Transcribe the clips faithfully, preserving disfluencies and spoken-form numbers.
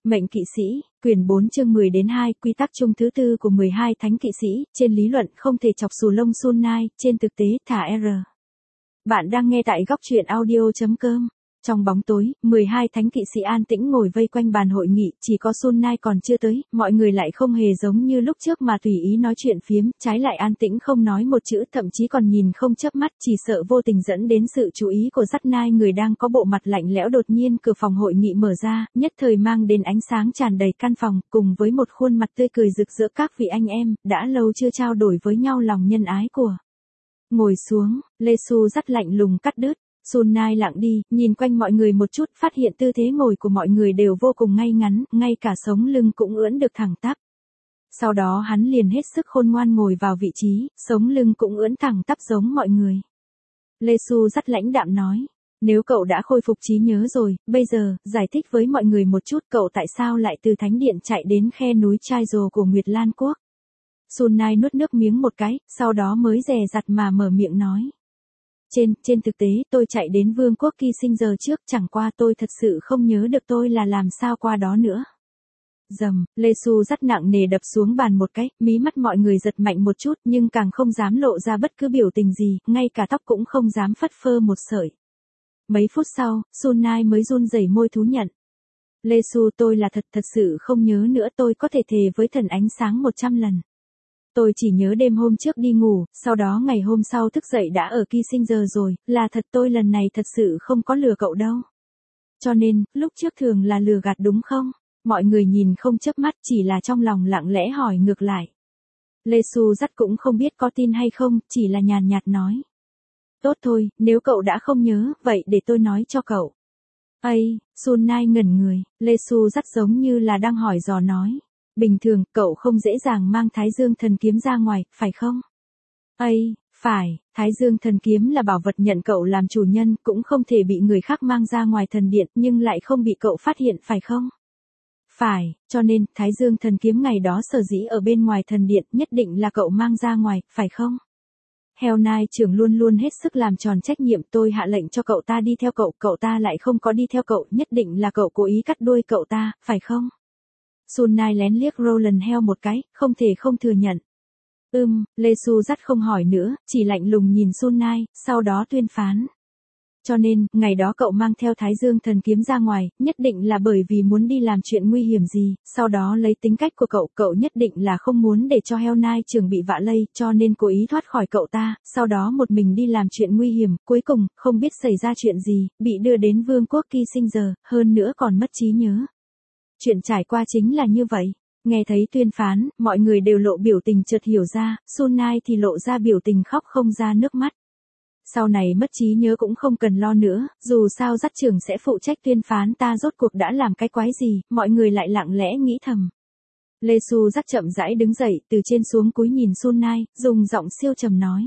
Mệnh kỵ sĩ, quyển bốn chương mười đến hai, quy tắc chung thứ tư của mười hai thánh kỵ sĩ, trên lý luận không thể chọc xù lông Sun Nai, trên thực tế thả R. Bạn đang nghe tại góc truyện audio chấm com. Trong bóng tối, mười hai thánh kỵ sĩ an tĩnh ngồi vây quanh bàn hội nghị, chỉ có Sun Nai còn chưa tới, mọi người lại không hề giống như lúc trước mà tùy ý nói chuyện phiếm, trái lại an tĩnh không nói một chữ, thậm chí còn nhìn không chớp mắt, chỉ sợ vô tình dẫn đến sự chú ý của Dắt Nai. Người đang có bộ mặt lạnh lẽo đột nhiên cửa phòng hội nghị mở ra, nhất thời mang đến ánh sáng tràn đầy căn phòng, cùng với một khuôn mặt tươi cười rực rỡ. Các vị anh em, đã lâu chưa trao đổi với nhau lòng nhân ái của. Ngồi xuống, Lê Su Dắt lạnh lùng cắt đứt. Sun Nai lặng đi, nhìn quanh mọi người một chút, phát hiện tư thế ngồi của mọi người đều vô cùng ngay ngắn, ngay cả sống lưng cũng ưỡn được thẳng tắp. Sau đó hắn liền hết sức khôn ngoan ngồi vào vị trí, sống lưng cũng ưỡn thẳng tắp giống mọi người. Lê Su Dắt lãnh đạm nói, nếu cậu đã khôi phục trí nhớ rồi, bây giờ, giải thích với mọi người một chút cậu tại sao lại từ thánh điện chạy đến khe núi Chai Rồ của Nguyệt Lan Quốc. Sun Nai nuốt nước miếng một cái, sau đó mới dè dặt mà mở miệng nói. Trên, trên thực tế tôi chạy đến vương quốc Ki Sinh giờ trước, chẳng qua tôi thật sự không nhớ được tôi là làm sao qua đó nữa. Dầm, Lê Su Dắt nặng nề đập xuống bàn một cái, mí mắt mọi người giật mạnh một chút nhưng càng không dám lộ ra bất cứ biểu tình gì, ngay cả tóc cũng không dám phất phơ một sợi. Mấy phút sau, Sun Nai mới run rẩy môi thú nhận. Lê Su tôi là thật thật sự không nhớ nữa, tôi có thể thề với thần ánh sáng một trăm lần. Tôi chỉ nhớ đêm hôm trước đi ngủ, sau đó ngày hôm sau thức dậy đã ở Ki Sinh giờ rồi, là thật tôi lần này thật sự không có lừa cậu đâu. Cho nên, lúc trước thường là lừa gạt đúng không? Mọi người nhìn không chớp mắt, chỉ là trong lòng lặng lẽ hỏi ngược lại. Lê Su Dắt cũng không biết có tin hay không, chỉ là nhàn nhạt nói. Tốt thôi, nếu cậu đã không nhớ, vậy để tôi nói cho cậu. Ây, Sun Nai ngẩn người, Lê Su Dắt giống như là đang hỏi dò nói. Bình thường, cậu không dễ dàng mang Thái Dương Thần Kiếm ra ngoài, phải không? Ây, phải, Thái Dương Thần Kiếm là bảo vật nhận cậu làm chủ nhân, cũng không thể bị người khác mang ra ngoài thần điện, nhưng lại không bị cậu phát hiện, phải không? Phải, cho nên, Thái Dương Thần Kiếm ngày đó sở dĩ ở bên ngoài thần điện, nhất định là cậu mang ra ngoài, phải không? Heo Nai trưởng luôn luôn hết sức làm tròn trách nhiệm, tôi hạ lệnh cho cậu ta đi theo cậu, cậu ta lại không có đi theo cậu, nhất định là cậu cố ý cắt đuôi cậu ta, phải không? Sun Nai lén liếc Roland Heo một cái, không thể không thừa nhận. Ừm, Lê Su Dắt không hỏi nữa, chỉ lạnh lùng nhìn Sun Nai, sau đó tuyên phán. Cho nên, ngày đó cậu mang theo Thái Dương Thần Kiếm ra ngoài, nhất định là bởi vì muốn đi làm chuyện nguy hiểm gì, sau đó lấy tính cách của cậu, cậu nhất định là không muốn để cho Heo Nai trưởng bị vạ lây, cho nên cố ý thoát khỏi cậu ta, sau đó một mình đi làm chuyện nguy hiểm, cuối cùng, không biết xảy ra chuyện gì, bị đưa đến vương quốc Ki Sinh giờ, hơn nữa còn mất trí nhớ. Chuyện trải qua chính là như vậy. Nghe thấy tuyên phán, mọi người đều lộ biểu tình chợt hiểu ra, Sun Nai thì lộ ra biểu tình khóc không ra nước mắt. Sau này mất trí nhớ cũng không cần lo nữa, dù sao Dắt trưởng sẽ phụ trách tuyên phán, ta rốt cuộc đã làm cái quái gì, mọi người lại lặng lẽ nghĩ thầm. Lê Su Dắt chậm rãi đứng dậy, từ trên xuống cúi nhìn Sun Nai, dùng giọng siêu trầm nói.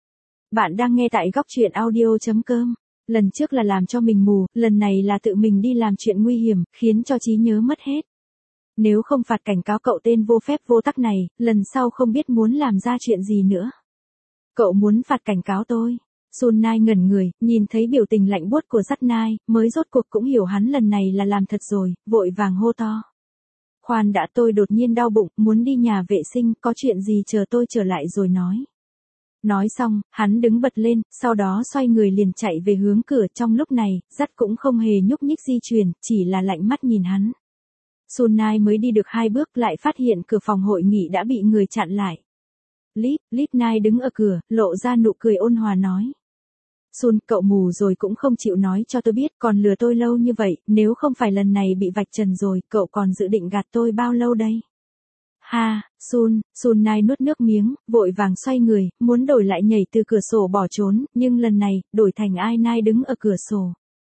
Bạn đang nghe tại góc truyện audio chấm com. Lần trước là làm cho mình mù, lần này là tự mình đi làm chuyện nguy hiểm, khiến cho trí nhớ mất hết. Nếu không phạt cảnh cáo cậu tên vô phép vô tắc này, lần sau không biết muốn làm ra chuyện gì nữa. Cậu muốn phạt cảnh cáo tôi. Sun Nai ngẩn người, nhìn thấy biểu tình lạnh buốt của Dắt Nai, mới rốt cuộc cũng hiểu hắn lần này là làm thật rồi, vội vàng hô to. Khoan đã, tôi đột nhiên đau bụng, muốn đi nhà vệ sinh, có chuyện gì chờ tôi trở lại rồi nói. Nói xong, hắn đứng bật lên, sau đó xoay người liền chạy về hướng cửa. Trong lúc này, Dắt cũng không hề nhúc nhích di chuyển, chỉ là lạnh mắt nhìn hắn. Sun Nai mới đi được hai bước lại phát hiện cửa phòng hội nghị đã bị người chặn lại. Lip, Lip Nai đứng ở cửa, lộ ra nụ cười ôn hòa nói. Sun, cậu mù rồi cũng không chịu nói cho tôi biết, còn lừa tôi lâu như vậy, nếu không phải lần này bị vạch trần rồi, cậu còn dự định gạt tôi bao lâu đây? Ha, Sun, Sun Nai nuốt nước miếng, vội vàng xoay người, muốn đổi lại nhảy từ cửa sổ bỏ trốn, nhưng lần này, đổi thành Ai Nai đứng ở cửa sổ.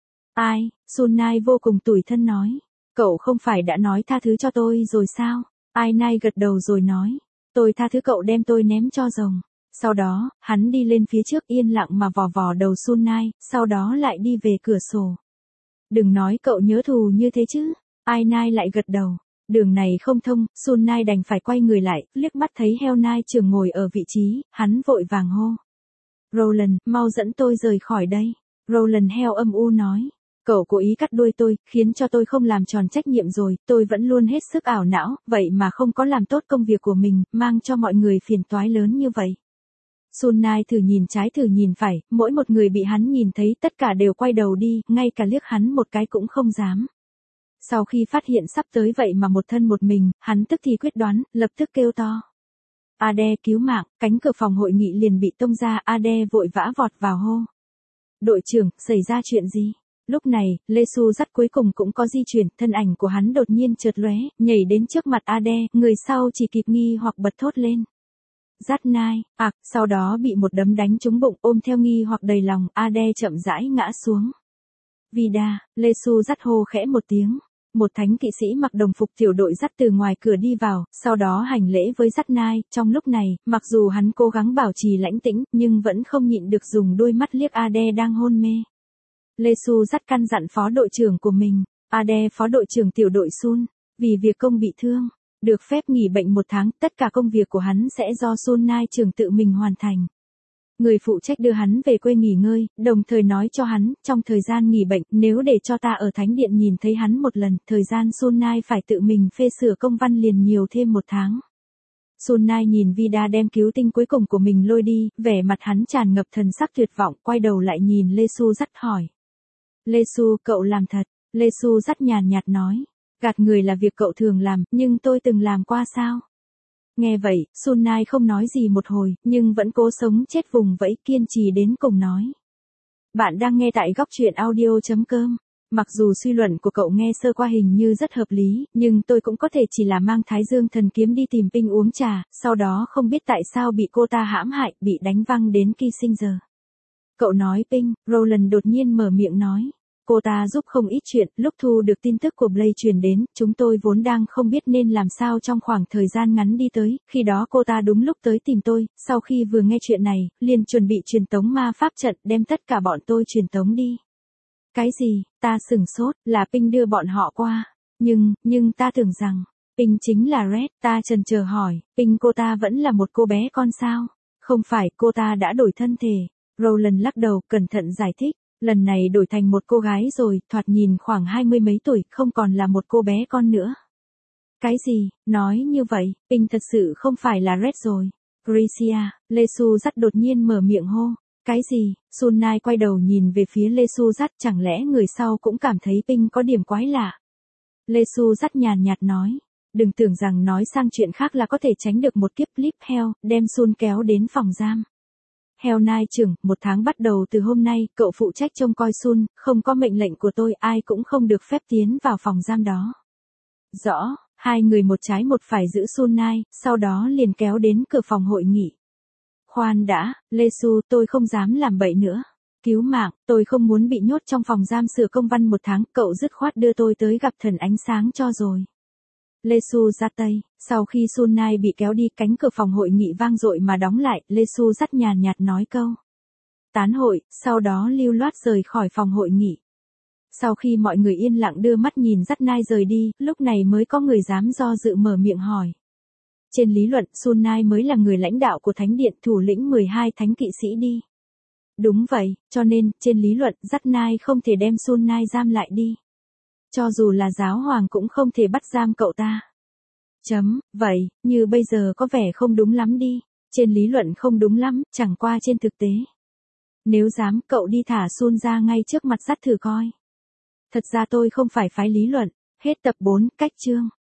Ai, Sun Nai vô cùng tủi thân nói. Cậu không phải đã nói tha thứ cho tôi rồi sao? Ai Nai gật đầu rồi nói. Tôi tha thứ cậu đem tôi ném cho rồng. Sau đó, hắn đi lên phía trước yên lặng mà vò vò đầu Sun Nai, sau đó lại đi về cửa sổ. Đừng nói cậu nhớ thù như thế chứ. Ai Nai lại gật đầu. Đường này không thông, Sun Nai đành phải quay người lại, liếc mắt thấy Heo Nai trưởng ngồi ở vị trí, hắn vội vàng hô. Roland, mau dẫn tôi rời khỏi đây. Roland Heo âm u nói. Cậu cố ý cắt đuôi tôi, khiến cho tôi không làm tròn trách nhiệm rồi, tôi vẫn luôn hết sức ảo não, vậy mà không có làm tốt công việc của mình, mang cho mọi người phiền toái lớn như vậy. Sun Nai thử nhìn trái thử nhìn phải, mỗi một người bị hắn nhìn thấy tất cả đều quay đầu đi, ngay cả liếc hắn một cái cũng không dám. Sau khi phát hiện sắp tới vậy mà một thân một mình, hắn tức thì quyết đoán, lập tức kêu to. Ade cứu mạng, cánh cửa phòng hội nghị liền bị tông ra, Ade vội vã vọt vào hô. Đội trưởng, xảy ra chuyện gì? Lúc này, Lê Su dắt cuối cùng cũng có di chuyển, thân ảnh của hắn đột nhiên chợt lóe, nhảy đến trước mặt Ade, người sau chỉ kịp nghi hoặc bật thốt lên. Dắt Nai, ạc, sau đó bị một đấm đánh trúng bụng, ôm theo nghi hoặc đầy lòng, Ade chậm rãi ngã xuống. Vida, Lê Su dắt hô khẽ một tiếng. Một thánh kỵ sĩ mặc đồng phục tiểu đội dắt từ ngoài cửa đi vào, sau đó hành lễ với dắt Nai, trong lúc này, mặc dù hắn cố gắng bảo trì lãnh tĩnh, nhưng vẫn không nhịn được dùng đôi mắt liếc Ade đang hôn mê. Lê Su dắt căn dặn phó đội trưởng của mình, Ade phó đội trưởng tiểu đội Sun, vì việc công bị thương, được phép nghỉ bệnh một tháng, tất cả công việc của hắn sẽ do Sun Nai trưởng tự mình hoàn thành. Người phụ trách đưa hắn về quê nghỉ ngơi, đồng thời nói cho hắn, trong thời gian nghỉ bệnh, nếu để cho ta ở thánh điện nhìn thấy hắn một lần, thời gian Sun Nai phải tự mình phê sửa công văn liền nhiều thêm một tháng. Sun Nai nhìn Vida đem cứu tinh cuối cùng của mình lôi đi, vẻ mặt hắn tràn ngập thần sắc tuyệt vọng, quay đầu lại nhìn Lê Su dắt hỏi. Lê Su, cậu làm thật. Lê Su dắt nhàn nhạt nói. Gạt người là việc cậu thường làm, nhưng tôi từng làm qua sao? Nghe vậy, Sun Nai không nói gì một hồi, nhưng vẫn cố sống chết vùng vẫy kiên trì đến cùng nói. Bạn đang nghe tại góc truyện audio chấm com. Mặc dù suy luận của cậu nghe sơ qua hình như rất hợp lý, nhưng tôi cũng có thể chỉ là mang Thái Dương thần kiếm đi tìm Ping uống trà, sau đó không biết tại sao bị cô ta hãm hại, bị đánh văng đến Kissinger. Cậu nói Ping, Roland đột nhiên mở miệng nói. Cô ta giúp không ít chuyện, lúc thu được tin tức của Blade truyền đến, chúng tôi vốn đang không biết nên làm sao trong khoảng thời gian ngắn đi tới, khi đó cô ta đúng lúc tới tìm tôi, sau khi vừa nghe chuyện này, liền chuẩn bị truyền tống ma pháp trận, đem tất cả bọn tôi truyền tống đi. Cái gì, ta sửng sốt, là Ping đưa bọn họ qua, nhưng, nhưng ta tưởng rằng, Ping chính là Red, ta chần chờ hỏi, Ping cô ta vẫn là một cô bé con sao? Không phải, cô ta đã đổi thân thể. Roland lắc đầu, cẩn thận giải thích. Lần này đổi thành một cô gái rồi, thoạt nhìn khoảng hai mươi mấy tuổi, không còn là một cô bé con nữa. Cái gì, nói như vậy, Ping thật sự không phải là Red rồi. Gracia, Lê Su dắt đột nhiên mở miệng hô. Cái gì, Sun Nai quay đầu nhìn về phía Lê Su dắt, chẳng lẽ người sau cũng cảm thấy Ping có điểm quái lạ. Lê Su dắt nhàn nhạt nói. Đừng tưởng rằng nói sang chuyện khác là có thể tránh được một kiếp clip hell, đem Sun kéo đến phòng giam. Hell Nai trưởng, một tháng bắt đầu từ hôm nay, cậu phụ trách trông coi Sun, không có mệnh lệnh của tôi, ai cũng không được phép tiến vào phòng giam đó. Rõ, hai người một trái một phải giữ Sun Nai, sau đó liền kéo đến cửa phòng hội nghị. Khoan đã, Lê Su, tôi không dám làm bậy nữa. Cứu mạng, tôi không muốn bị nhốt trong phòng giam sửa công văn một tháng, cậu dứt khoát đưa tôi tới gặp thần ánh sáng cho rồi. Lê Su ra tay, sau khi Sun Nai bị kéo đi, cánh cửa phòng hội nghị vang dội mà đóng lại, Lê Su dắt nhàn nhạt nói câu. Tán hội, sau đó lưu loát rời khỏi phòng hội nghị. Sau khi mọi người yên lặng đưa mắt nhìn dắt Nai rời đi, lúc này mới có người dám do dự mở miệng hỏi. Trên lý luận, Sun Nai mới là người lãnh đạo của Thánh Điện, thủ lĩnh mười hai thánh kỵ sĩ đi. Đúng vậy, cho nên, trên lý luận, dắt Nai không thể đem Sun Nai giam lại đi. Cho dù là giáo hoàng cũng không thể bắt giam cậu ta. Chấm, vậy, như bây giờ có vẻ không đúng lắm đi. Trên lý luận không đúng lắm, chẳng qua trên thực tế. Nếu dám, cậu đi thả Sun ra ngay trước mặt dắt thử coi. Thật ra tôi không phải phái lý luận. Hết tập bốn, cách chương.